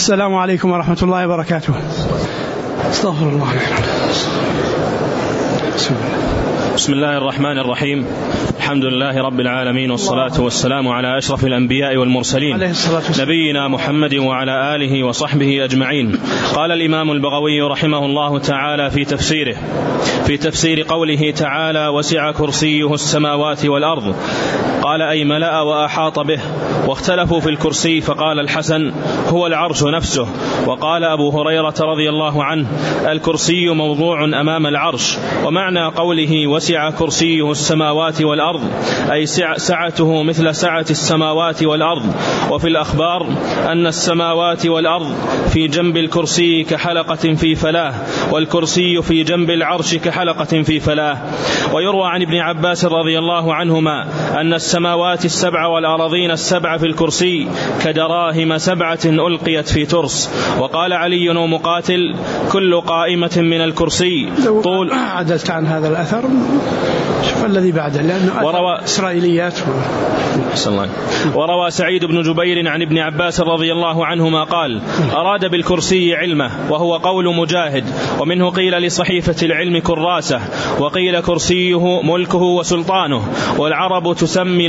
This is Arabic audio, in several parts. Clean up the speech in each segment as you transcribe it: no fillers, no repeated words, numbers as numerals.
السلام عليكم ورحمة الله وبركاته. استغفر الله. بسم الله الرحمن الرحيم. الحمد لله رب العالمين، والصلاة والسلام على أشرف الأنبياء والمرسلين نبينا محمد وعلى آله وصحبه أجمعين. قال الإمام البغوي رحمه الله تعالى في تفسير قوله تعالى: وسع كرسيه السماوات والأرض، قال أي ملأ وأحاط به. واختلفوا في الكرسي، فقال الحسن: هو العرش نفسه. وقال أبو هريرة رضي الله عنه: الكرسي موضوع أمام العرش. ومعنى قوله وسع كرسيه السماوات والأرض أي سعته مثل سعة السماوات والأرض. وفي الأخبار أن السماوات والأرض في جنب الكرسي كحلقة في فلاة، والكرسي في جنب العرش كحلقة في فلاة. ويروى عن ابن عباس رضي الله عنهما أن السماوات السبع والأراضين السبع في الكرسي كدراهم 7 ألقيت في ترس. وقال علي ومقاتل: كل قائمة من الكرسي طول. عدلت عن هذا الأثر، شوف الذي بعده، لأنه إسرائيليات. وروى سعيد بن جبير عن ابن عباس رضي الله عنهما قال: أراد بالكرسي علمه، وهو قول مجاهد. ومنه قيل لصحيفة العلم كراسة، وقيل كرسيه ملكه وسلطانه. والعرب تسمي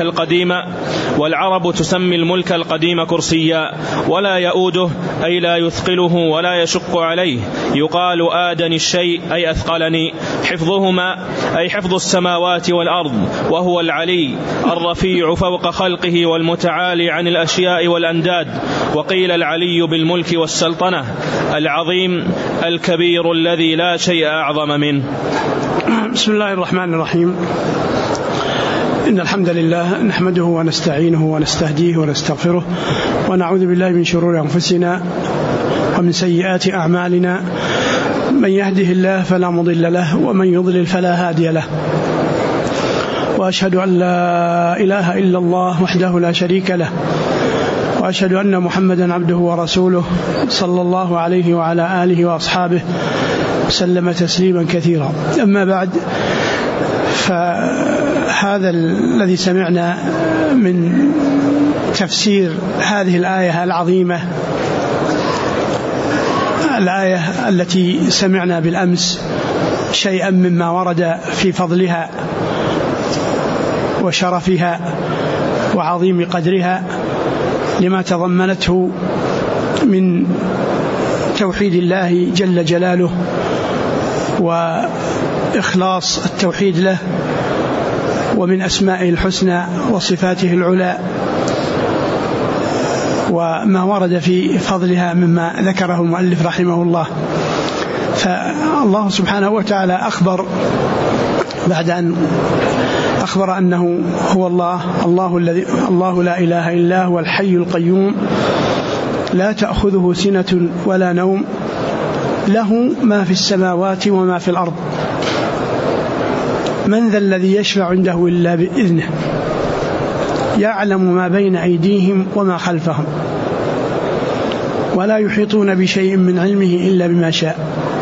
الملك القديم كرسيا، ولا يؤوده أي لا يثقله ولا يشق عليه. يقال آدني الشيء أي أثقلني. حفظهما أي حفظ السماوات والأرض، وهو العلي الرفيع فوق خلقه والمتعالي عن الأشياء والأنداد. وقيل العلي بالملك والسلطنة، العظيم الكبير الذي لا شيء أعظم منه. بسم الله الرحمن الرحيم. إن الحمد لله نحمده ونستعينه ونستهديه ونستغفره، ونعوذ بالله من شرور أنفسنا ومن سيئات أعمالنا. من يهده الله فلا مضل له، ومن يضلل فلا هادي له. وأشهد أن لا إله إلا الله وحده لا شريك له، وأشهد أن محمدا عبده ورسوله صلى الله عليه وعلى آله وأصحابه وسلم تسليما كثيرا. أما بعد، فهذا الذي سمعنا من تفسير هذه الآية العظيمة، الآية التي سمعنا بالأمس شيئا مما ورد في فضلها وشرفها وعظيم قدرها، لما تضمنته من توحيد الله جل جلاله وإخلاص التوحيد له، ومن أسمائه الحسنى وصفاته العلى، وما ورد في فضلها مما ذكره المؤلف رحمه الله. فالله سبحانه وتعالى أخبر بعد أن أخبر أنه هو الله لا إله إلا هو الحي القيوم لا تأخذه سنة ولا نوم، له ما في السماوات وما في الأرض، من ذا الذي يشفع عنده إلا بإذنه، يعلم ما بين أيديهم وما خلفهم، ولا يحيطون بشيء من علمه إلا بما شاء.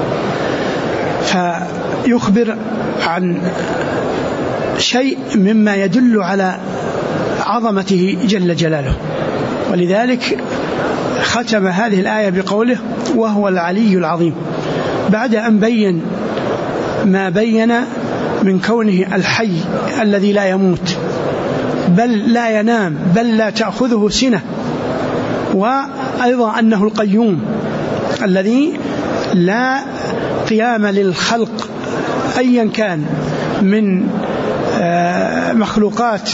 فيخبر عن شيء مما يدل على عظمته جل جلاله، ولذلك ختم هذه الآية بقوله: وهو العلي العظيم، بعد أن بين ما بين من كونه الحي الذي لا يموت بل لا ينام بل لا تأخذه سنة، وأيضا أنه القيوم الذي لا قيام للخلق أيا كان من مخلوقات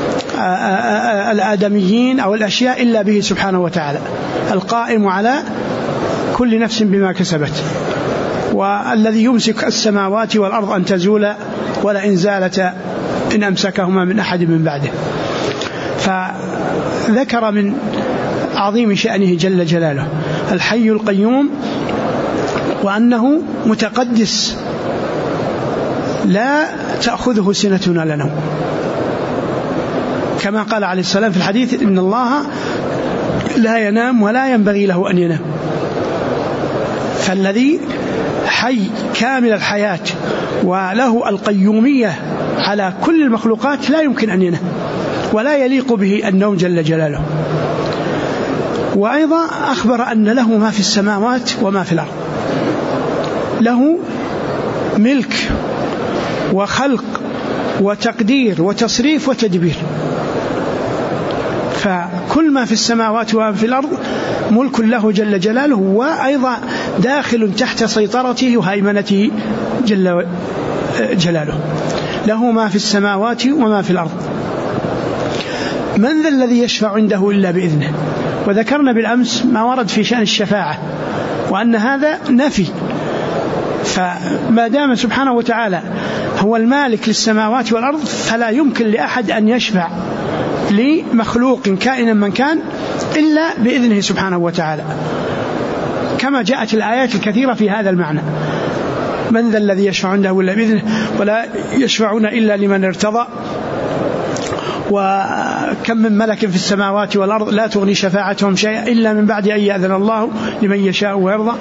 الآدميين أو الأشياء إلا به سبحانه وتعالى، القائم على كل نفس بما كسبت، والذي يمسك السماوات والأرض أن تزولا ولئن زالتا إن أمسكهما من أحد من بعده. فذكر من عظيم شأنه جل جلاله الحي القيوم، وأنه متقدس لا تأخذه سنة ولا نوم، كما قال عليه السلام في الحديث: إن الله لا ينام ولا ينبغي له أن ينام. فالذي حي كامل الحياة وله القيومية على كل المخلوقات لا يمكن أن ينام، ولا يليق به النوم جل جلاله. وأيضا أخبر أن له ما في السماوات وما في الأرض، له ملك وخلق وتقدير وتصريف وتدبير، فكل ما في السماوات وما في الأرض ملك له جل جلاله، وأيضا داخل تحت سيطرته وهيمنته جل جلاله. له ما في السماوات وما في الأرض. من ذا الذي يشفع عنده إلا بإذنه؟ وذكرنا بالأمس ما ورد في شأن الشفاعة، وأن هذا نفي، فما دام سبحانه وتعالى هو المالك للسماوات والأرض فلا يمكن لأحد أن يشفع لمخلوق كائنا من كان إلا بإذنه سبحانه وتعالى، كما جاءت الآيات الكثيرة في هذا المعنى. من ذا الذي يشفع عنده إلا بإذنه ولا يشفعون إلا لمن ارتضى، وكم من ملك في السماوات والأرض لا تغني شفاعتهم شيئا إلا من بعد أن يأذن الله لمن يشاء ويرضى.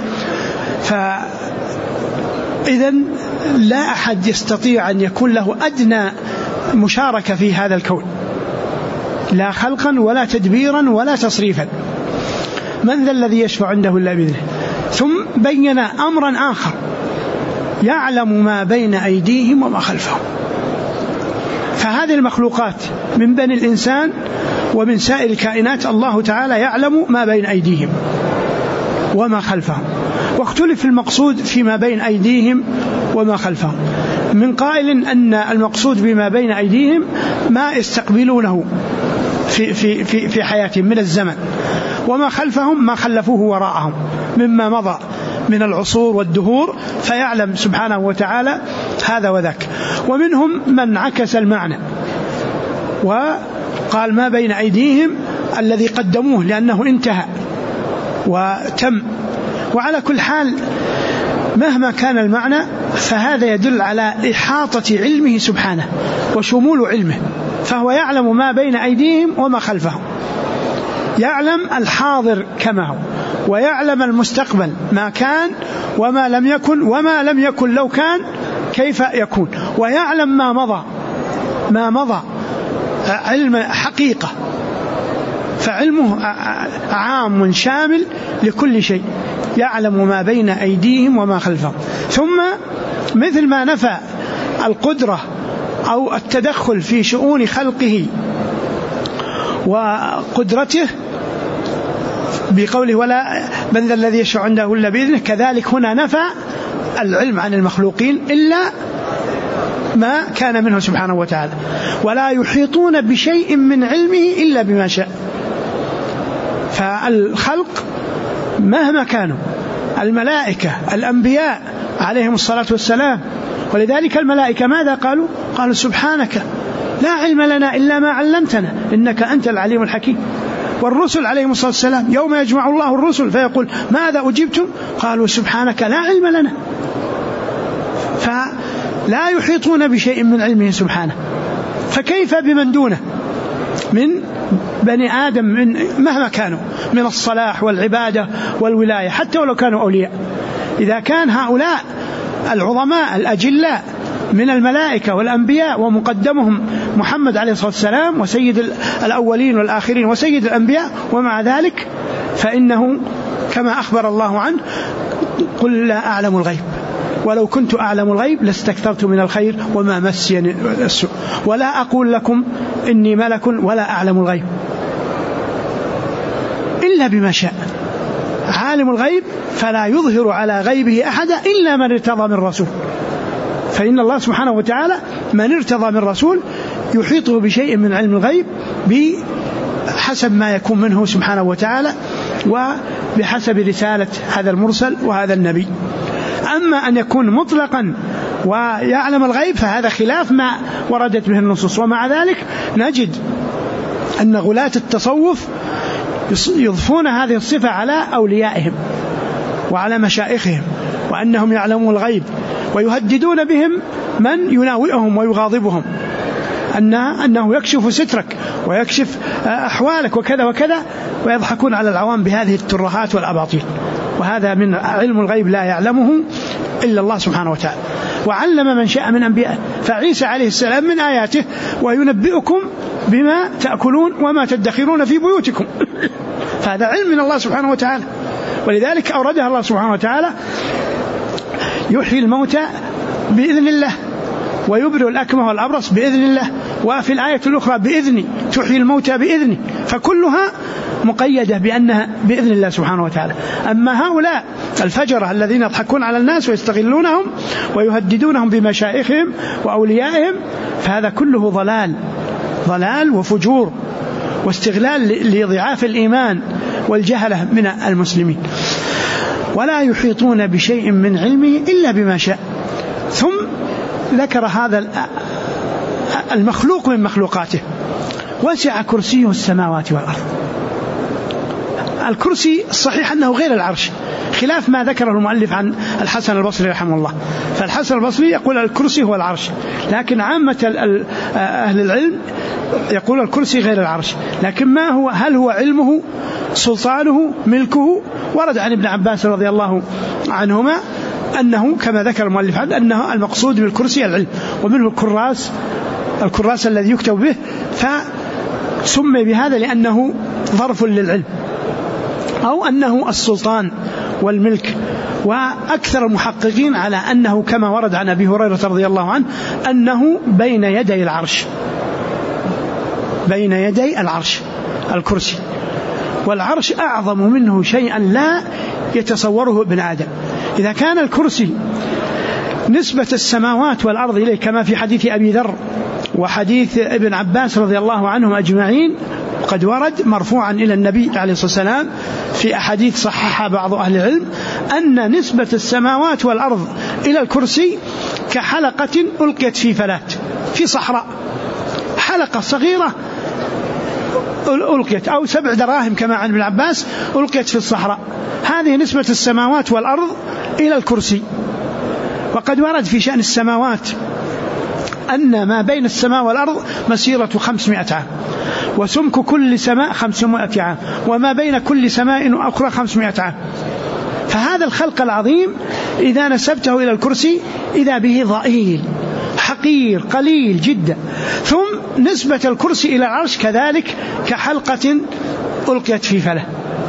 فإذن لا أحد يستطيع أن يكون له أدنى مشاركة في هذا الكون، لا خلقا ولا تدبيرا ولا تصريفا. من ذا الذي يشفع عنده إلا بإذنه. ثم بين أمرا آخر، يعلم ما بين أيديهم وما خلفهم. فهذه المخلوقات من بني الإنسان ومن سائر الكائنات الله تعالى يعلم ما بين أيديهم وما خلفهم. واختلف المقصود فيما بين أيديهم وما خلفهم، من قائل أن المقصود بما بين أيديهم ما يستقبلونه في حياتهم من الزمن، وما خلفهم ما خلفوه وراءهم مما مضى من العصور والدهور، فيعلم سبحانه وتعالى هذا وذاك. ومنهم من عكس المعنى وقال ما بين أيديهم الذي قدموه لأنه انتهى وتم. وعلى كل حال مهما كان المعنى فهذا يدل على إحاطة علمه سبحانه وشمول علمه، فهو يعلم ما بين أيديهم وما خلفهم، يعلم الحاضر كما هو، ويعلم المستقبل ما كان وما لم يكن، وما لم يكن لو كان كيف يكون، ويعلم ما مضى علم حقيقة، فعلمه عام شامل لكل شيء، يعلم ما بين أيديهم وما خلفهم. ثم مثل ما نفى القدرة أو التدخل في شؤون خلقه وقدرته بقوله ولا من ذا الذي يشفع عنده إلا بإذنه، كذلك هنا نفى العلم عن المخلوقين إلا ما كان منه سبحانه وتعالى، ولا يحيطون بشيء من علمه إلا بما شاء. فالخلق مهما كانوا، الملائكة الأنبياء عليهم الصلاة والسلام، ولذلك الملائكة ماذا قالوا؟ قالوا سبحانك لا علم لنا إلا ما علمتنا إنك أنت العليم الحكيم. والرسل عليهم الصلاة والسلام يوم يجمع الله الرسل فيقول ماذا أجبتم؟ قالوا سبحانك لا علم لنا. فلا يحيطون بشيء من علمه سبحانه، فكيف بمن دونه من بني آدم من مهما كانوا من الصلاح والعبادة والولاية، حتى ولو كانوا أولياء. إذا كان هؤلاء العظماء الأجلاء من الملائكة والأنبياء ومقدمهم محمد عليه الصلاة والسلام وسيد الأولين والآخرين وسيد الأنبياء، ومع ذلك فإنه كما أخبر الله عنه قل لا أعلم الغيب ولو كنت أعلم الغيب لاستكثرت من الخير وما مسني السوء ولا أقول لكم إني ملك ولا أعلم الغيب إلا بما شاء. عالم الغيب فلا يظهر على غيبه أحدا إلا من ارتضى من رسول، فإن الله سبحانه وتعالى من ارتضى من رسول يحيطه بشيء من علم الغيب بحسب ما يكون منه سبحانه وتعالى وبحسب رسالة هذا المرسل وهذا النبي. أما أن يكون مطلقا ويعلم الغيب فهذا خلاف ما وردت به النصوص. ومع ذلك نجد أن غلاة التصوف يضفون هذه الصفة على أوليائهم وعلى مشائخهم، وأنهم يعلمون الغيب، ويهددون بهم من يناوئهم ويغاضبهم أنه يكشف سترك ويكشف أحوالك وكذا وكذا، ويضحكون على العوام بهذه الترهات والأباطيل. وهذا من علم الغيب لا يعلمه إلا الله سبحانه وتعالى. وعلم من شاء من أنبيائه، فعيسى عليه السلام من آياته وينبئكم بما تأكلون وما تدخرون في بيوتكم فهذا علم من الله سبحانه وتعالى. ولذلك أوردها الله سبحانه وتعالى: يحيي الموتى بإذن الله ويبرئ الأكمه والأبرص بإذن الله، وفي الآية الأخرى بإذني تحيي الموتى بإذني، فكلها مقيدة بأنها بإذن الله سبحانه وتعالى. أما هؤلاء الفجرة الذين يضحكون على الناس ويستغلونهم ويهددونهم بمشايخهم وأوليائهم، فهذا كله ضلال وفجور واستغلال لضعاف الإيمان والجهلة من المسلمين. ولا يحيطون بشيء من علمه إلا بما شاء. ثم ذكر هذا المخلوق من مخلوقاته: وسع كرسيه السماوات والأرض. الكرسي الصحيح أنه غير العرش، خلاف ما ذكره المؤلف عن الحسن البصري رحمه الله. فالحسن البصري يقول الكرسي هو العرش، لكن عامة أهل العلم يقول الكرسي غير العرش. لكن ما هو؟ هل هو علمه، سلطانه، ملكه؟ ورد عن ابن عباس رضي الله عنهما أنه كما ذكر المؤلف أنه المقصود بالكرسي العلم، ومنه الكراس الذي يكتب به، فسمي بهذا لأنه ظرف للعلم، أو أنه السلطان والملك. وأكثر المحققين على أنه كما ورد عن أبي هريرة رضي الله عنه أنه بين يدي العرش الكرسي، والعرش أعظم منه شيئا لا يتصوره ابن آدم. إذا كان الكرسي نسبة السماوات والأرض إليه كما في حديث أبي ذر وحديث ابن عباس رضي الله عنهم أجمعين، قد ورد مرفوعا إلى النبي عليه الصلاة والسلام في أحاديث صححها بعض أهل العلم أن نسبة السماوات والأرض إلى الكرسي كحلقة ألقيت في فلات في صحراء، حلقة صغيرة ألقيت، أو 7 دراهم كما عن ابن عباس ألقيت في الصحراء. هذه نسبة السماوات والأرض إلى الكرسي. وقد ورد في شأن السماوات أن ما بين السماء والأرض مسيرة 500 عام، وسمك كل سماء 500 عام، وما بين كل سماء أخرى 500 عام. فهذا الخلق العظيم إذا نسبته إلى الكرسي إذا به ضئيل حقير قليل جدا. ثم نسبة الكرسي إلى العرش كذلك كحلقة ألقيت في فلة،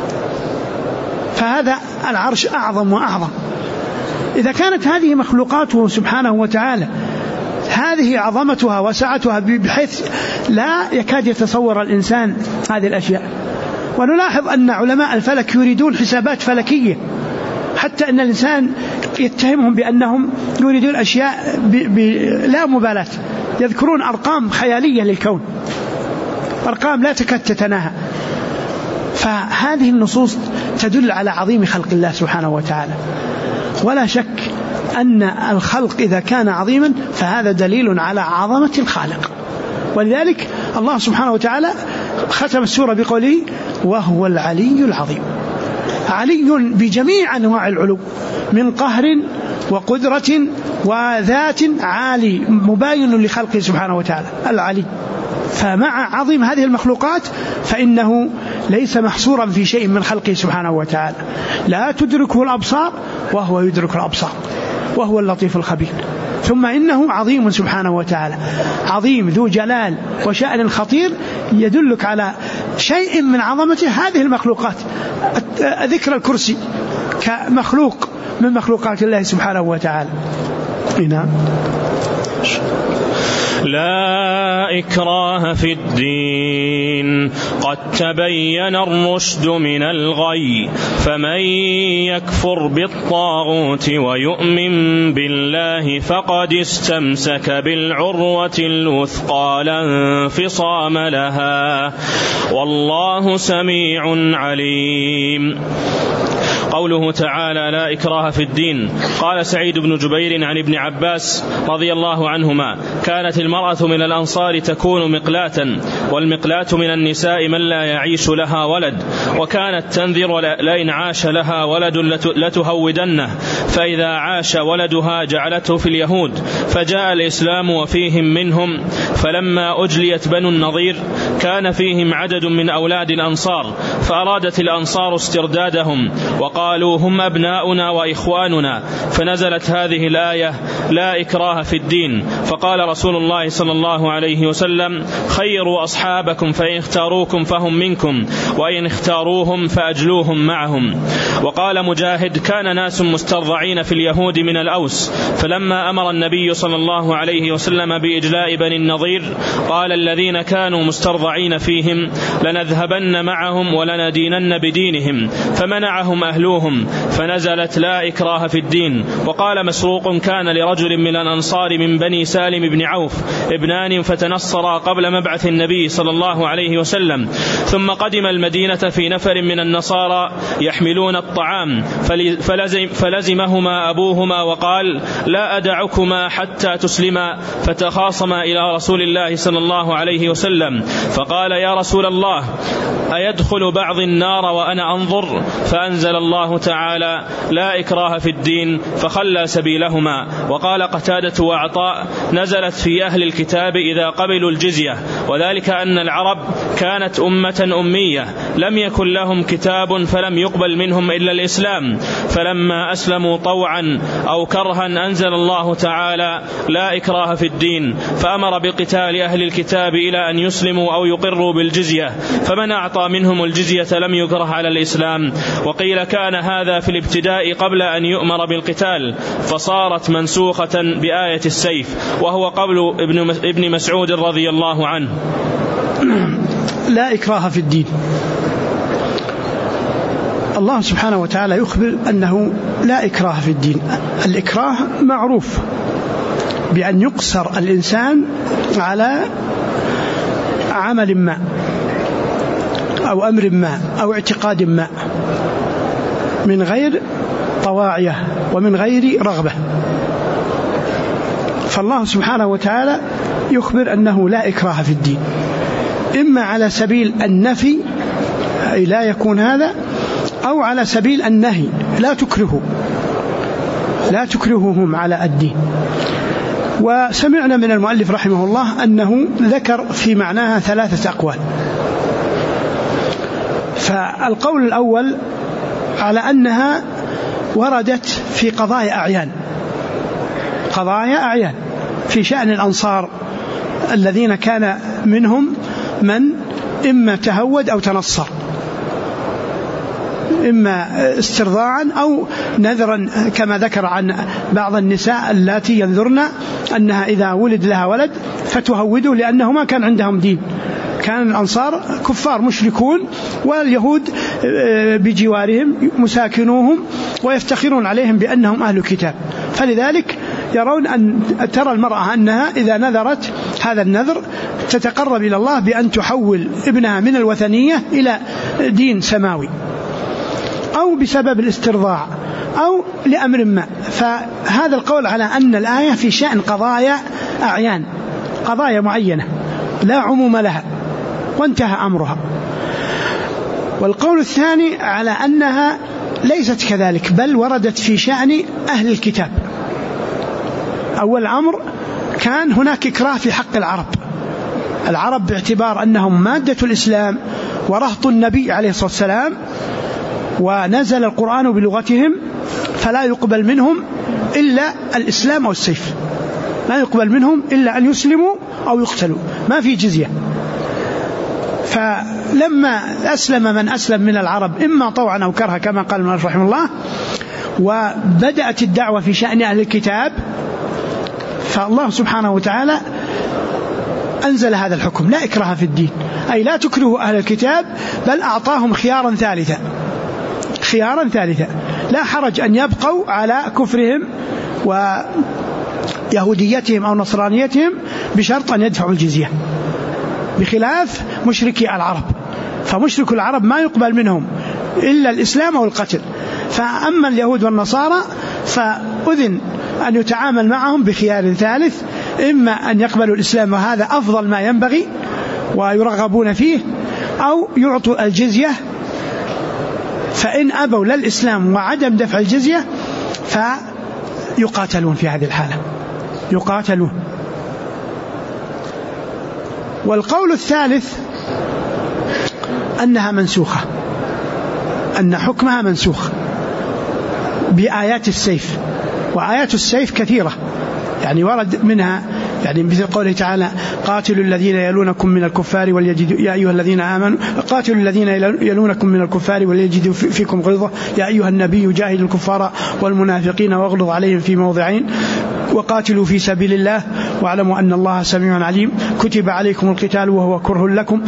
فهذا العرش أعظم وأعظم. إذا كانت هذه مخلوقاته سبحانه وتعالى هذه عظمتها وسعتها بحيث لا يكاد يتصور الإنسان هذه الأشياء. ونلاحظ أن علماء الفلك يريدون حسابات فلكية، حتى أن الإنسان يتهمهم بأنهم يريدون أشياء لا مبالاة، يذكرون أرقام خيالية للكون، أرقام لا تكاد تتناهى. فهذه النصوص تدل على عظيم خلق الله سبحانه وتعالى. ولا شك أن الخلق إذا كان عظيما فهذا دليل على عظمة الخالق. ولذلك الله سبحانه وتعالى ختم السورة بقوله: وهو العلي العظيم. علي بجميع أنواع العلو من قهر وقدرة وذات، عالي مباين لخلقه سبحانه وتعالى العلي. فمع عظيم هذه المخلوقات فإنه ليس محصورا في شيء من خلقه سبحانه وتعالى، لا تدركه الأبصار وهو يدرك الأبصار وهو اللطيف الخبير. ثم إنه عظيم سبحانه وتعالى، عظيم ذو جلال وشأن خطير، يدلك على شيء من عظمته هذه المخلوقات. ذكر الكرسي كمخلوق من مخلوقات الله سبحانه وتعالى. نعم. لا إكراه في الدين، قد تبين الرشد من الغي، فمن يكفر بالطاغوت ويؤمن بالله فقد استمسك بالعروة الوثقى لا انفصام لها، والله سميع عليم. قوله تعالى: لا إكراه في الدين. قال سعيد بن جبير عن ابن عباس رضي الله عنهما: كانت المرأة من الأنصار تكون مقلاة، والمقلاة من النساء من لا يعيش لها ولد، وكانت تنذر لئن عاش لها ولد لتهودنه، فإذا عاش ولدها جعلته في اليهود، فجاء الإسلام وفيهم منهم، فلما أجليت بنو النضير كان فيهم عدد من أولاد الأنصار، فأرادت الأنصار استردادهم وقالوا هم أبناؤنا وإخواننا، فنزلت هذه الآية لا إكراه في الدين. فقال رسول الله صلى الله عليه وسلم خيروا أصحابكم فإن اختاروكم فهم منكم وإن اختاروهم فأجلوهم معهم. وقال مجاهد كان ناس مسترضعين في اليهود من الأوس، فلما أمر النبي صلى الله عليه وسلم بإجلاء بني النضير قال الذين كانوا مسترضعين فيهم لنذهبن معهم ولندينن بدينهم، فمنعهم أهلوهم، فنزلت لا إكراه في الدين. وقال مسروق كان لرجل من الأنصار من بني سالم بن عوف ابنان فتنصرا قبل مبعث النبي صلى الله عليه وسلم، ثم قدم المدينة في نفر من النصارى يحملون الطعام، فلزمهما أبوهما وقال لا أدعكما حتى تسلما، فتخاصما إلى رسول الله صلى الله عليه وسلم، فقال يا رسول الله أيدخل بعض النار وأنا أنظر؟ فأنزل الله تعالى لا إكراه في الدين فخلى سبيلهما. وقال قتادة وعطاء نزلت في أهل الكتاب إذا قبلوا الجزية، وذلك أن العرب كانت أمة أمية لم يكن لهم كتاب فلم يقبل منهم إلا الإسلام، فلما أسلموا طوعا أو كرها أنزل الله تعالى لا إكراه في الدين، فأمر بقتال أهل الكتاب إلى أن يسلموا أو يقروا بالجزية، فمن أعطى منهم الجزية لم يكره على الإسلام. وقيل كان هذا في الابتداء قبل أن يؤمر بالقتال، فصارت منسوخة بآية السيف، وهو قول ابن مسعود رضي الله عنه. لا إكراه في الدين. الله سبحانه وتعالى يخبر أنه لا إكراه في الدين. الإكراه معروف بأن يقصر الإنسان على عمل ما أو أمر ما أو اعتقاد ما من غير طواعية ومن غير رغبة. فالله سبحانه وتعالى يخبر أنه لا إكراه في الدين، إما على سبيل النفي أي لا يكون هذا، أو على سبيل النهي لا تكرههم على الدين. وسمعنا من المؤلف رحمه الله أنه ذكر في معناها 3 أقوال. فالقول الأول على أنها وردت في قضايا أعيان في شأن الأنصار الذين كان منهم من إما تهود أو تنصر، إما استرضاعا أو نذرا، كما ذكر عن بعض النساء اللاتي ينذرن أنها إذا ولد لها ولد فتهوده لأنه ما كان عندهم دين. كان الأنصار كفار مشركون، واليهود بجوارهم مساكنوهم ويفتخرون عليهم بأنهم أهل كتاب، فلذلك يرون أن ترى المرأة أنها إذا نذرت هذا النذر تتقرب إلى الله بأن تحول ابنها من الوثنية إلى دين سماوي، أو بسبب الاسترضاع أو لأمر ما. فهذا القول على أن الآية في شأن قضايا أعيان، قضايا معينة لا عموم لها وانتهى أمرها. والقول الثاني على أنها ليست كذلك، بل وردت في شأن أهل الكتاب. أول أمر كان هناك إكراه في حق العرب باعتبار أنهم مادة الإسلام ورهط النبي عليه الصلاة والسلام، ونزل القرآن بلغتهم، فلا يقبل منهم إلا الإسلام أو السيف، لا يقبل منهم إلا أن يسلموا أو يقتلوا، ما في جزية. فلما أسلم من أسلم من العرب إما طوعا أو كرها كما قال المؤلف رحمه الله، وبدأت الدعوة في شأن أهل الكتاب، فالله سبحانه وتعالى أنزل هذا الحكم لا إكراه في الدين، أي لا تكرهوا أهل الكتاب، بل أعطاهم خيارا ثالثا، لا حرج أن يبقوا على كفرهم ويهوديتهم أو نصرانيتهم بشرط أن يدفعوا الجزية، بخلاف مشركي العرب. فمشرك العرب ما يقبل منهم إلا الإسلام أو القتل. فأما اليهود والنصارى فأذن أن يتعامل معهم بخيار ثالث، إما أن يقبلوا الإسلام وهذا أفضل ما ينبغي ويرغبون فيه، أو يعطوا الجزية، فإن أبوا للإسلام وعدم دفع الجزية فيقاتلون في هذه الحالة، يقاتلون. والقول الثالث أنها منسوخة، أن حكمها منسوخ بآيات السيف، وآيات السيف كثيرة، يعني ورد منها يعني مثل قوله تعالى قاتلوا الذين يلونكم من الكفار وليجدوا يا أيها الذين آمنوا قاتلوا الذين يلونكم من الكفار وليجدوا فيكم غلظة يا أيها النبي جاهد الكفار والمنافقين واغلظ عليهم في موضعين وقاتلوا في سبيل الله واعلموا أن الله سميع عليم كتب عليكم القتال وهو كره لكم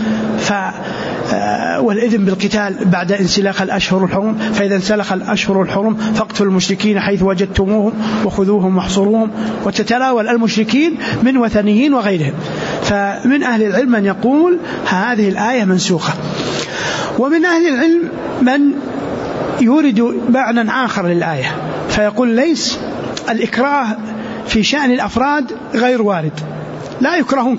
والإذن بالقتال بعد انسلاخ الأشهر الحرم، فإذا انسلخ الأشهر الحرم فاقتلوا المشركين حيث وجدتموهم وخذوهم واحصروهم، وتتناول المشركين من وثنيين وغيرهم. فمن أهل العلم من يقول هذه الآية منسوخة، ومن أهل العلم من يورد معنى آخر للآية فيقول ليس الإكراه في شأن الأفراد غير وارد، لا يكرهون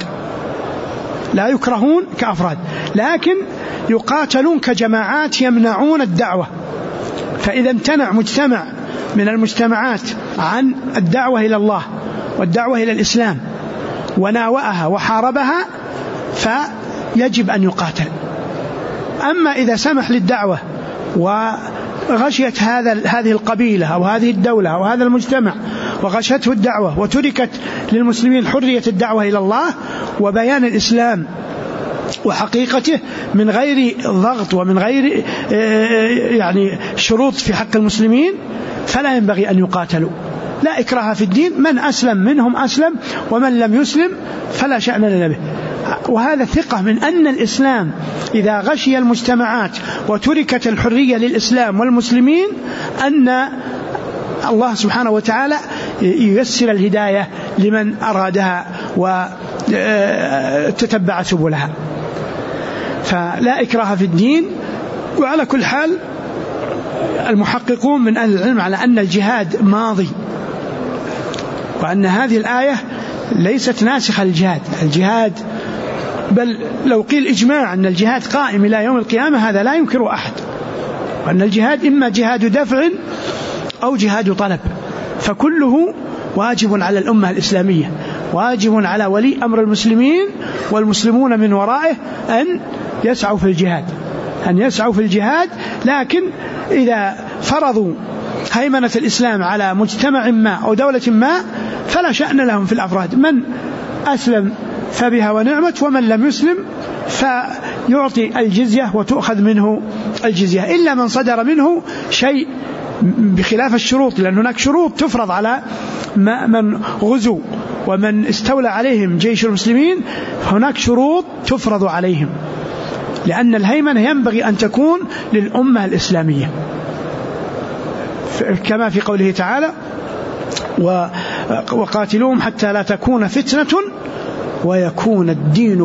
كأفراد، لكن يقاتلون كجماعات يمنعون الدعوة. فإذا امتنع مجتمع من المجتمعات عن الدعوة إلى الله والدعوة إلى الإسلام وناوأها وحاربها فيجب أن يقاتل. أما إذا سمح للدعوة وغشيت هذه القبيلة أو هذه الدولة أو هذا المجتمع وغشته الدعوة وتركت للمسلمين حرية الدعوة إلى الله وبيان الإسلام وحقيقته من غير ضغط ومن غير يعني شروط في حق المسلمين، فلا ينبغي أن يقاتلوا. لا إكراه في الدين، من أسلم منهم أسلم ومن لم يسلم فلا شأن لنا به. وهذا ثقة من أن الإسلام إذا غشي المجتمعات وتركت الحرية للإسلام والمسلمين أن الله سبحانه وتعالى ييسر الهداية لمن أرادها وتتبع سبلها. فلا إكراه في الدين. وعلى كل حال المحققون من أهل العلم على أن الجهاد ماضي، وأن هذه الآية ليست ناسخة الجهاد، بل لو قيل إجماع أن الجهاد قائم إلى يوم القيامة هذا لا ينكره أحد، وأن الجهاد إما جهاد دفع أو جهاد طلب، فكله واجب على الأمة الإسلامية، واجب على ولي أمر المسلمين والمسلمون من ورائه أن يسعوا في الجهاد. لكن إذا فرضوا هيمنة الإسلام على مجتمع ما أو دولة ما فلا شأن لهم في الأفراد، من أسلم فبها ونعمت ومن لم يسلم فيعطي الجزية وتؤخذ منه الجزية، إلا من صدر منه شيء بخلاف الشروط، لأن هناك شروط تفرض على من غزو ومن استولى عليهم جيش المسلمين، هناك شروط تفرض عليهم، لأن الهيمنة ينبغي أن تكون للأمة الإسلامية، كما في قوله تعالى وقاتلوهم حتى لا تكون فتنة ويكون الدين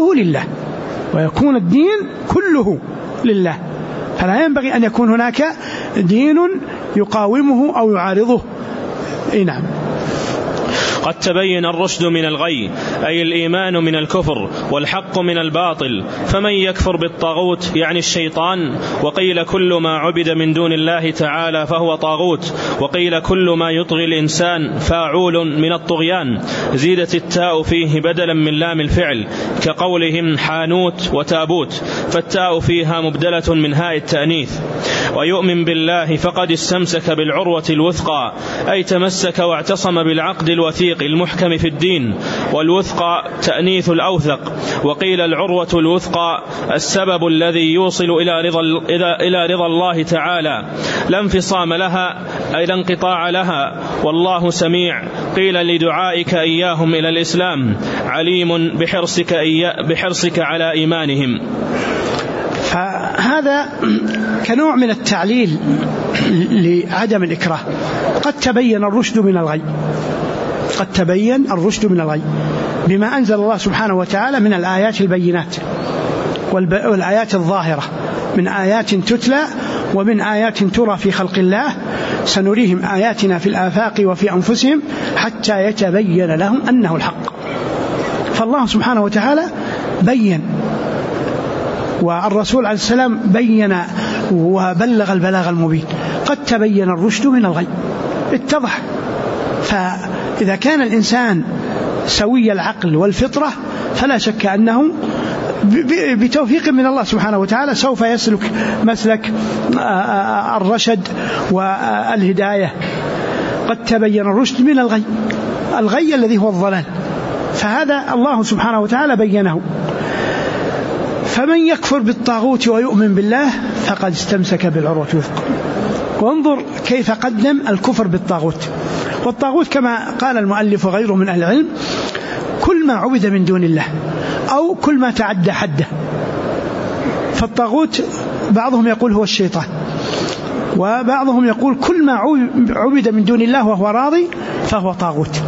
كله لله. فلا ينبغي أن يكون هناك دين يقاومه أو يعارضه. نعم. قد تبين الرشد من الغي، أي الإيمان من الكفر والحق من الباطل، فمن يكفر بالطاغوت يعني الشيطان، وقيل كل ما عبد من دون الله تعالى فهو طاغوت، وقيل كل ما يطغي الإنسان فاعول من الطغيان، زيدت التاء فيه بدلا من لام الفعل كقولهم حانوت وتابوت، فالتاء فيها مبدلة من هاء التأنيث. ويؤمن بالله فقد استمسك بالعروة الوثقى، أي تمسك واعتصم بالعقد الوثيق المحكم في الدين، والوثقى تأنيث الأوثق. وقيل العروة الوثقى السبب الذي يوصل إلى رضا الله تعالى، لا انفصام لها أي لا انقطاع لها، والله سميع. قيل لدعائك إياهم إلى الإسلام، عليم بحرصك على إيمانهم. فهذا كنوع من التعليل لعدم الإكراه. قد تبين الرشد من الغي بما أنزل الله سبحانه وتعالى من الآيات البينات والآيات الظاهرة، من آيات تتلى ومن آيات ترى في خلق الله، سنريهم آياتنا في الآفاق وفي أنفسهم حتى يتبين لهم أنه الحق. فالله سبحانه وتعالى بين، والرسول عليه السلام بين وبلغ البلاغ المبين. قد تبين الرشد من الغي، اتضح. فإذا كان الإنسان سوي العقل والفطرة فلا شك أنه بتوفيق من الله سبحانه وتعالى سوف يسلك مسلك الرشد والهداية. قد تبين الرشد من الغي الذي هو الضلال، فهذا الله سبحانه وتعالى بينه. فمن يكفر بالطاغوت ويؤمن بالله فقد استمسك بالعروة الوثقى. وانظر كيف قدم الكفر بالطاغوت. والطاغوت كما قال المؤلف وغيره من أهل العلم كل ما عبد من دون الله أو كل ما تعدى حده. فالطاغوت بعضهم يقول هو الشيطان، وبعضهم يقول كل ما عبد من دون الله وهو راضي فهو طاغوت.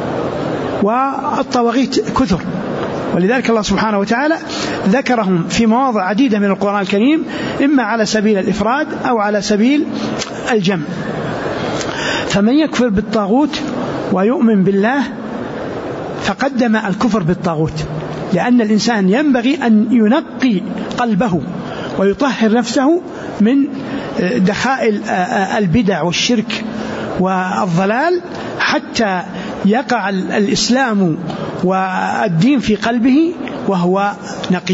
والطواغيت كثر، ولذلك الله سبحانه وتعالى ذكرهم في مواضع عديدة من القرآن الكريم، إما على سبيل الإفراد أو على سبيل الجمع. فمن يكفر بالطاغوت ويؤمن بالله فقدم الكفر بالطاغوت، لأن الإنسان ينبغي أن ينقي قلبه ويطهر نفسه من دخائل البدع والشرك والضلال حتى يقع الإسلام والدين في قلبه وهو نقي.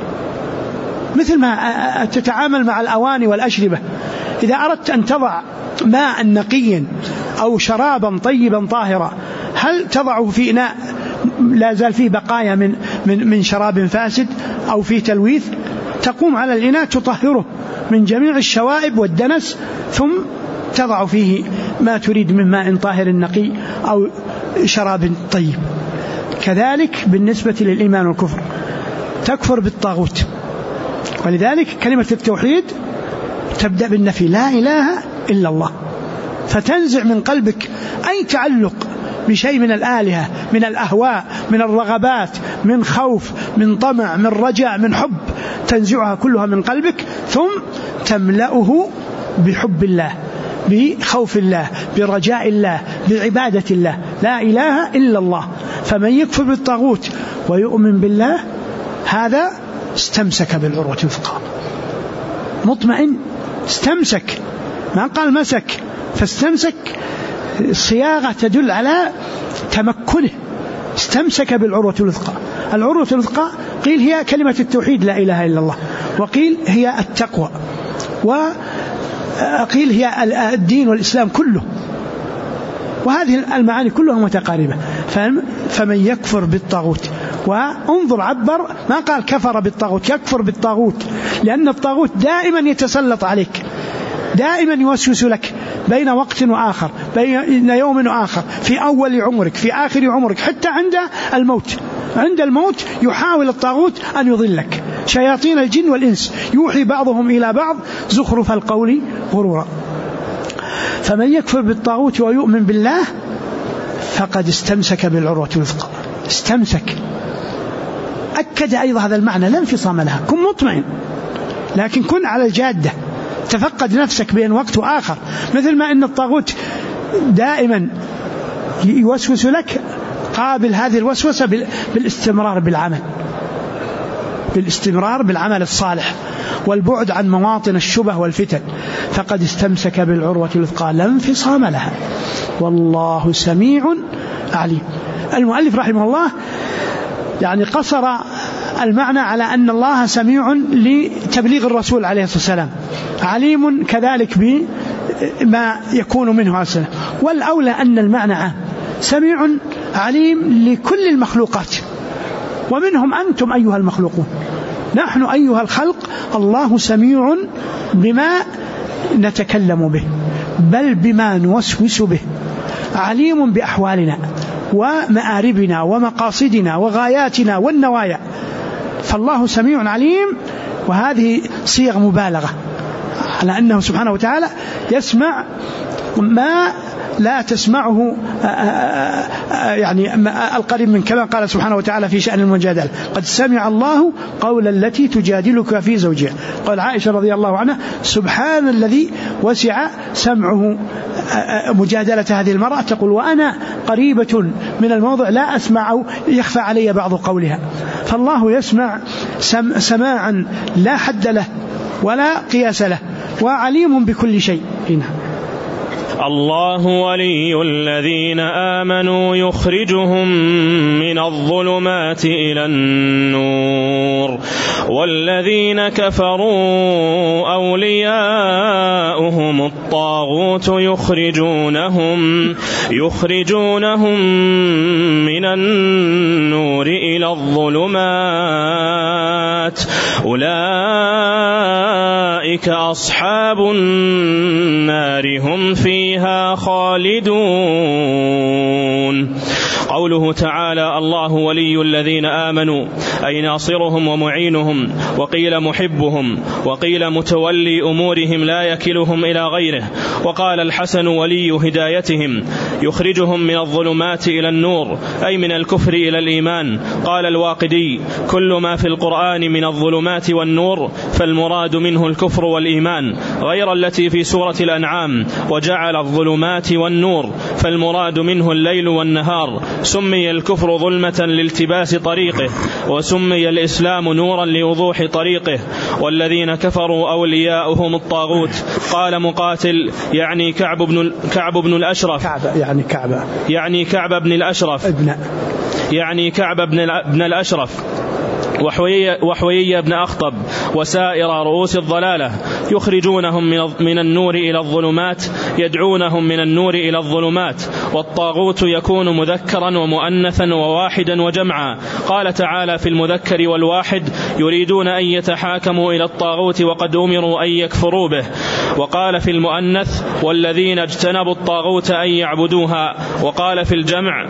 مثل ما تتعامل مع الأواني والأشربة، إذا أردت أن تضع ماء نقيا أو شرابا طيبا طاهرا، هل تضعه في إناء لا زال فيه بقايا من شراب فاسد أو فيه تلويث؟ تقوم على الإناء تطهره من جميع الشوائب والدنس، ثم تضع فيه ما تريد من ماء طاهر نقي أو شراب طيب. كذلك بالنسبة للإيمان والكفر، تكفر بالطاغوت. ولذلك كلمة التوحيد تبدأ بالنفي، لا إله إلا الله، فتنزع من قلبك أي تعلق بشيء من الآلهة، من الأهواء، من الرغبات، من خوف، من طمع، من رجاء، من حب، تنزعها كلها من قلبك، ثم تملأه بحب الله، بخوف الله، برجاء الله، بعبادة الله، لا إله إلا الله. فمن يكفر بالطاغوت ويؤمن بالله هذا استمسك بالعروة الوثقى، مطمئن، استمسك، ما قال مسك، فاستمسك صياغة تدل على تمكنه، استمسك بالعروة الوثقى. العروة الوثقى قيل هي كلمة التوحيد لا إله إلا الله، وقيل هي التقوى، وقيل هي الدين والإسلام كله، وهذه المعاني كلها متقاربة. فمن يكفر بالطاغوت، وانظر عبر ما قال كفر بالطاغوت، يكفر بالطاغوت، لأن الطاغوت دائما يتسلط عليك، دائما يوسوس لك بين وقت وآخر، بين يوم وآخر، في أول عمرك، في آخر عمرك، حتى عند الموت. عند الموت يحاول الطاغوت أن يضلك. شياطين الجن والإنس يوحي بعضهم إلى بعض زخرف القول غرورا. فمن يكفر بالطاغوت ويؤمن بالله فقد استمسك بالعروة الوثقى. استمسك، أكد أيضا هذا المعنى، لا انفصام لها، كن مطمئن، لكن كن على الجادة، تفقد نفسك بين وقت وآخر. مثل ما أن الطاغوت دائما يوسوس لك، قابل هذه الوسوسة بالاستمرار بالعمل، بالاستمرار بالعمل الصالح والبعد عن مواطن الشبه والفتن. فقد استمسك بالعروة الوثقى لا انفصام لها والله سميع عليم. المؤلف رحمه الله يعني قصر المعنى على أن الله سميع لتبليغ الرسول عليه الصلاة والسلام، عليم كذلك بما يكون منه عليه السلام. والأولى أن المعنى عام، سميع عليم لكل المخلوقات، ومنهم أنتم أيها المخلوقون، نحن أيها الخلق الله سميع بما نتكلم به، بل بما نوسوس به، عليم بأحوالنا ومآربنا ومقاصدنا وغاياتنا والنوايا. فالله سميع عليم، وهذه صيغ مبالغة على أنه سبحانه وتعالى يسمع ما لا تسمعه يعني القريب من، كما قال سبحانه وتعالى في شأن المجادلة: قد سمع الله قول التي تجادلك في زوجها. قال عائشة رضي الله عنها: سبحان الذي وسع سمعه مجادلة هذه المرأة، تقول وأنا قريبة من الموضع لا أسمع يخفى علي بعض قولها. فالله يسمع سماعا لا حد له ولا قياس له، وعليم بكل شيء. هنا الله ولي الذين آمنوا يخرجهم من الظلمات إلى النور والذين كفروا أولياؤهم الطاغوت يخرجونهم من النور إلى الظلمات أولئك أصحاب النار هم فيها خالدون. قوله تعالى الله ولي الذين آمنوا أي ناصرهم ومعينهم، وقيل محبهم، وقيل متولي أمورهم لا يكلهم إلى غيره. وقال الحسن ولي هدايتهم يخرجهم من الظلمات إلى النور أي من الكفر إلى الإيمان. قال الواقدي كل ما في القرآن من الظلمات والنور فالمراد منه الكفر والإيمان، غير التي في سورة الأنعام وجعل الظلمات والنور فالمراد منه الليل والنهار. سمي الكفر ظلمة لالتباس طريقه، وسمي الإسلام نورا لوضوح طريقه. والذين كفروا أولياؤهم الطاغوت. قال مقاتل يعني كعب بن الأشرف، يعني كعب بن الأشرف، يعني كعب بن الأشرف وحويي بن أخطب وسائر رؤوس الضلالة، يخرجونهم من النور إلى الظلمات، يدعونهم من النور إلى الظلمات. والطاغوت يكون مذكرا ومؤنثا وواحدا وجمعا. قال تعالى في المذكر والواحد يريدون أن يتحاكموا إلى الطاغوت وقد أمروا أن يكفروا به. وقال في المؤنث والذين اجتنبوا الطاغوت أن يعبدوها. وقال في الجمع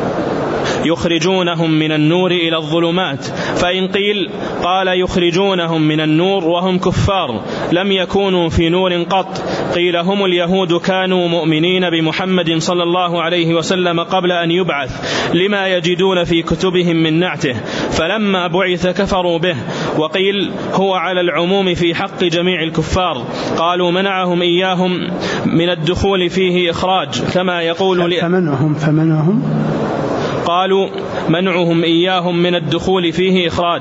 يخرجونهم من النور إلى الظلمات. فإن قيل قال يخرجونهم من النور وهم كفار لم يكونوا في نور قط، قيل هم اليهود كانوا مؤمنين بمحمد صلى الله عليه وسلم قبل أن يبعث لما يجدون في كتبهم من نعته، فلما بعث كفروا به. وقيل هو على العموم في حق جميع الكفار، قالوا منعهم إياهم من الدخول فيه إخراج كما يقول فمنعهم قالوا منعهم إياهم من الدخول فيه إخراج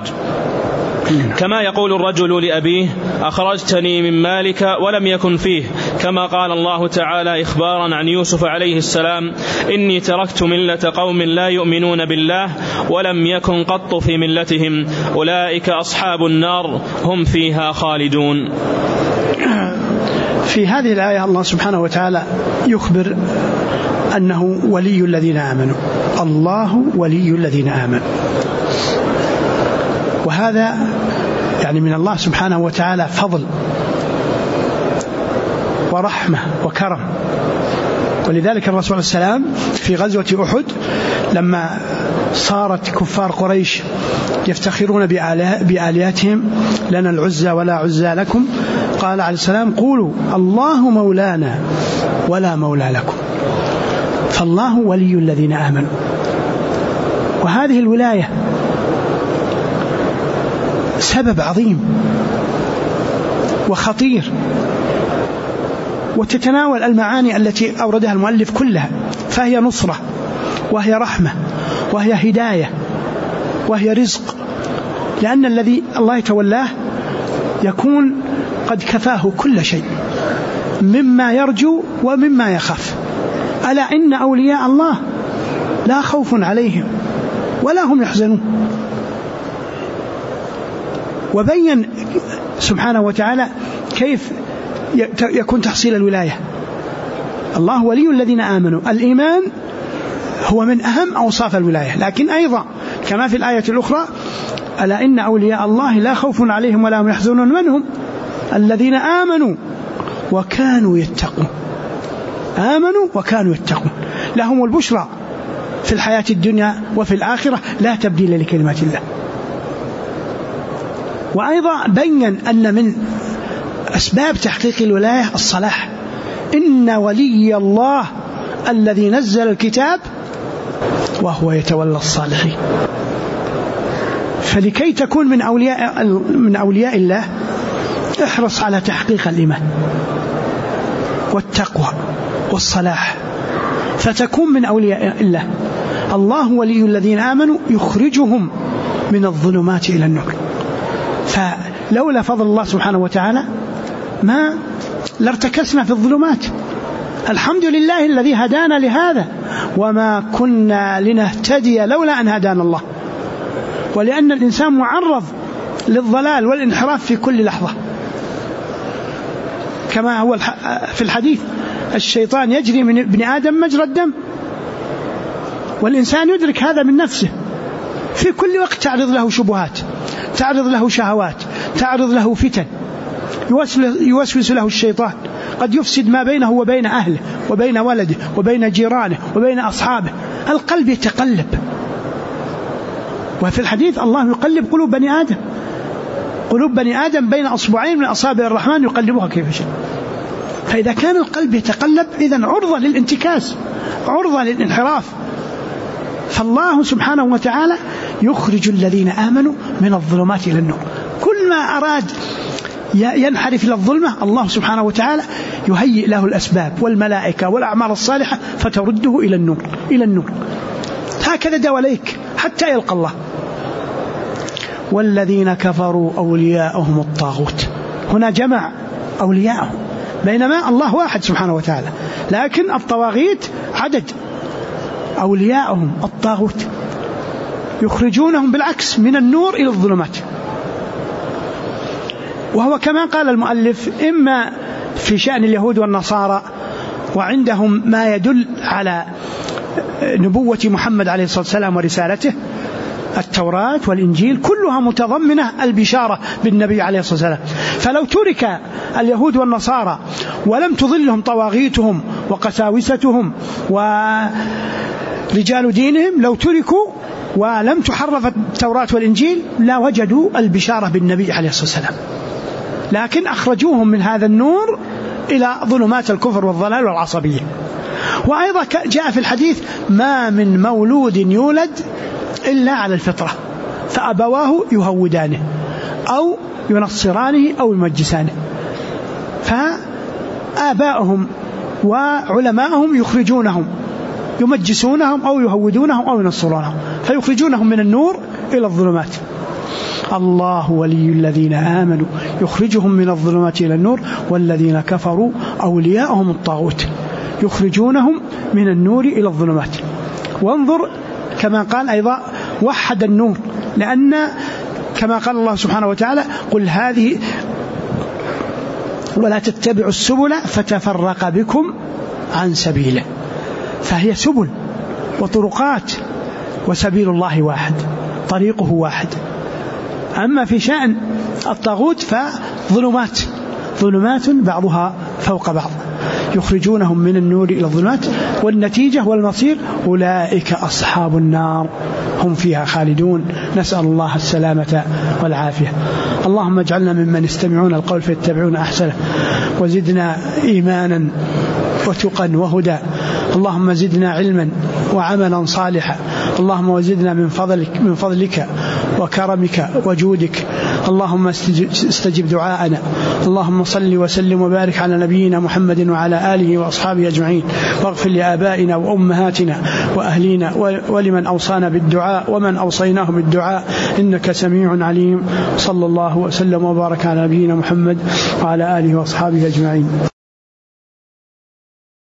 كما يقول الرجل لأبيه أخرجتني من مالك ولم يكن فيه، كما قال الله تعالى إخبارا عن يوسف عليه السلام إني تركت ملة قوم لا يؤمنون بالله ولم يكن قط في ملتهم أولئك أصحاب النار هم فيها خالدون. في هذه الآية الله سبحانه وتعالى يخبر أنه ولي الذين آمنوا، الله ولي الذين آمنوا، وهذا يعني من الله سبحانه وتعالى فضل ورحمة وكرم. ولذلك الرسول صلى الله عليه وسلم في غزوة أحد لما صارت كفار قريش يفتخرون بآلهتهم لنا العزى ولا عزى لكم، قال عليه السلام قولوا الله مولانا ولا مولى لكم، فالله ولي الذين آمنوا. وهذه الولاية سبب عظيم وخطير، وتتناول المعاني التي أوردها المؤلف كلها، فهي نصرة وهي رحمة وهي هداية وهي رزق، لأن الذي الله يتولاه يكون قد كفاه كل شيء مما يرجو ومما يخاف. ألا إن أولياء الله لا خوف عليهم ولا هم يحزنون. وبين سبحانه وتعالى كيف يكون تحصيل الولاية. الله ولي الذين آمنوا، الإيمان هو من أهم أوصاف الولاية، لكن أيضا كما في الآية الأخرى ألا إن أولياء الله لا خوف عليهم ولا هم يحزنون. من هم؟ الذين آمنوا وكانوا يتقون، آمنوا وكانوا يتقون، لهم البشرى في الحياة الدنيا وفي الآخرة لا تبديل لكلمات الله. وأيضا بين أن من أسباب تحقيق الولاية الصلاح، إن ولي الله الذي نزل الكتاب وهو يتولى الصالحين. فلكي تكون من أولياء الله احرص على تحقيق الإيمان والتقوى والصلاح فتكون من أولياء الله. الله ولي الذين آمنوا يخرجهم من الظلمات إلى النور. فلولا فضل الله سبحانه وتعالى ما لارتكسنا في الظلمات، الحمد لله الذي هدانا لهذا وما كنا لنهتدي لولا أن هدانا الله. ولأن الإنسان معرض للضلال والانحراف في كل لحظة، كما هو في الحديث: الشيطان يجري من ابن آدم مجرى الدم. والإنسان يدرك هذا من نفسه، في كل وقت تعرض له شبهات، تعرض له شهوات، تعرض له فتن، يوسوس له الشيطان، قد يفسد ما بينه وبين أهله وبين ولده وبين جيرانه وبين أصحابه. القلب يتقلب، وفي الحديث: الله يقلب قلوب بني آدم، قلوب بني آدم بين أصبعين من أصابع الرحمن يقلبها كيف شاء. فإذا كان القلب يتقلب إذن عرضة للانتكاس، عرضة للانحراف. فالله سبحانه وتعالى يخرج الذين آمنوا من الظلمات إلى النور. كل ما أراد ينحرف إلى الظلمة الله سبحانه وتعالى يهيئ له الأسباب والملائكة والأعمال الصالحة فترده إلى النور، إلى النور. هكذا دواليك حتى يلقى الله. والذين كفروا أولياءهم الطاغوت. هنا جمع أولياءهم، بينما الله واحد سبحانه وتعالى، لكن الطواغيت عدد. أولياءهم الطاغوت يخرجونهم بالعكس من النور إلى الظلمات. وهو كما قال المؤلف إما في شأن اليهود والنصارى، وعندهم ما يدل على نبوة محمد عليه الصلاة والسلام ورسالته، التوراة والإنجيل كلها متضمنة البشارة بالنبي عليه الصلاة والسلام. فلو ترك اليهود والنصارى ولم تضلهم طواغيتهم وقساوستهم ورجال دينهم، لو تركوا ولم تحرف التوراة والإنجيل لا وجدوا البشارة بالنبي عليه الصلاة والسلام، لكن أخرجوهم من هذا النور إلى ظلمات الكفر والضلال والعصبية. وأيضا جاء في الحديث: ما من مولود يولد إلا على الفطرة، فأبواه يهودانه أو ينصرانه أو يمجسانه. فآباؤهم وعلماؤهم يخرجونهم، يمجسونهم أو يهودونهم أو ينصرونهم، فيخرجونهم من النور إلى الظلمات. الله ولي الذين آمنوا يخرجهم من الظلمات إلى النور، والذين كفروا أولياءهم الطاغوت يخرجونهم من النور إلى الظلمات. وانظر كما قال أيضا: وحد النور، لأن كما قال الله سبحانه وتعالى: قل هذه ولا تتبعوا السبل فتفرق بكم عن سبيله. فهي سبل وطرقات، وسبيل الله واحد، طريقه واحد. أما في شأن الطاغوت فظلمات، ظلمات بعضها فوق بعض، يخرجونهم من النور إلى الظلمات. والنتيجة والمصير أولئك أصحاب النار هم فيها خالدون. نسأل الله السلامة والعافية. اللهم اجعلنا ممن يستمعون القول فيتبعون أحسنه، وزدنا إيمانا وتقا وهدى. اللهم زدنا علما وعملا صالحا. اللهم وزدنا من فضلك وكرمك وجودك. اللهم استجب دعاءنا. اللهم صل وسلم وبارك على نبينا محمد وعلى آله وأصحابه أجمعين، واغفر لآبائنا وأمهاتنا وأهلينا ولمن أوصانا بالدعاء ومن أوصيناه بالدعاء، إنك سميع عليم. صلى الله وسلم وبارك على نبينا محمد وعلى آله وأصحابه أجمعين.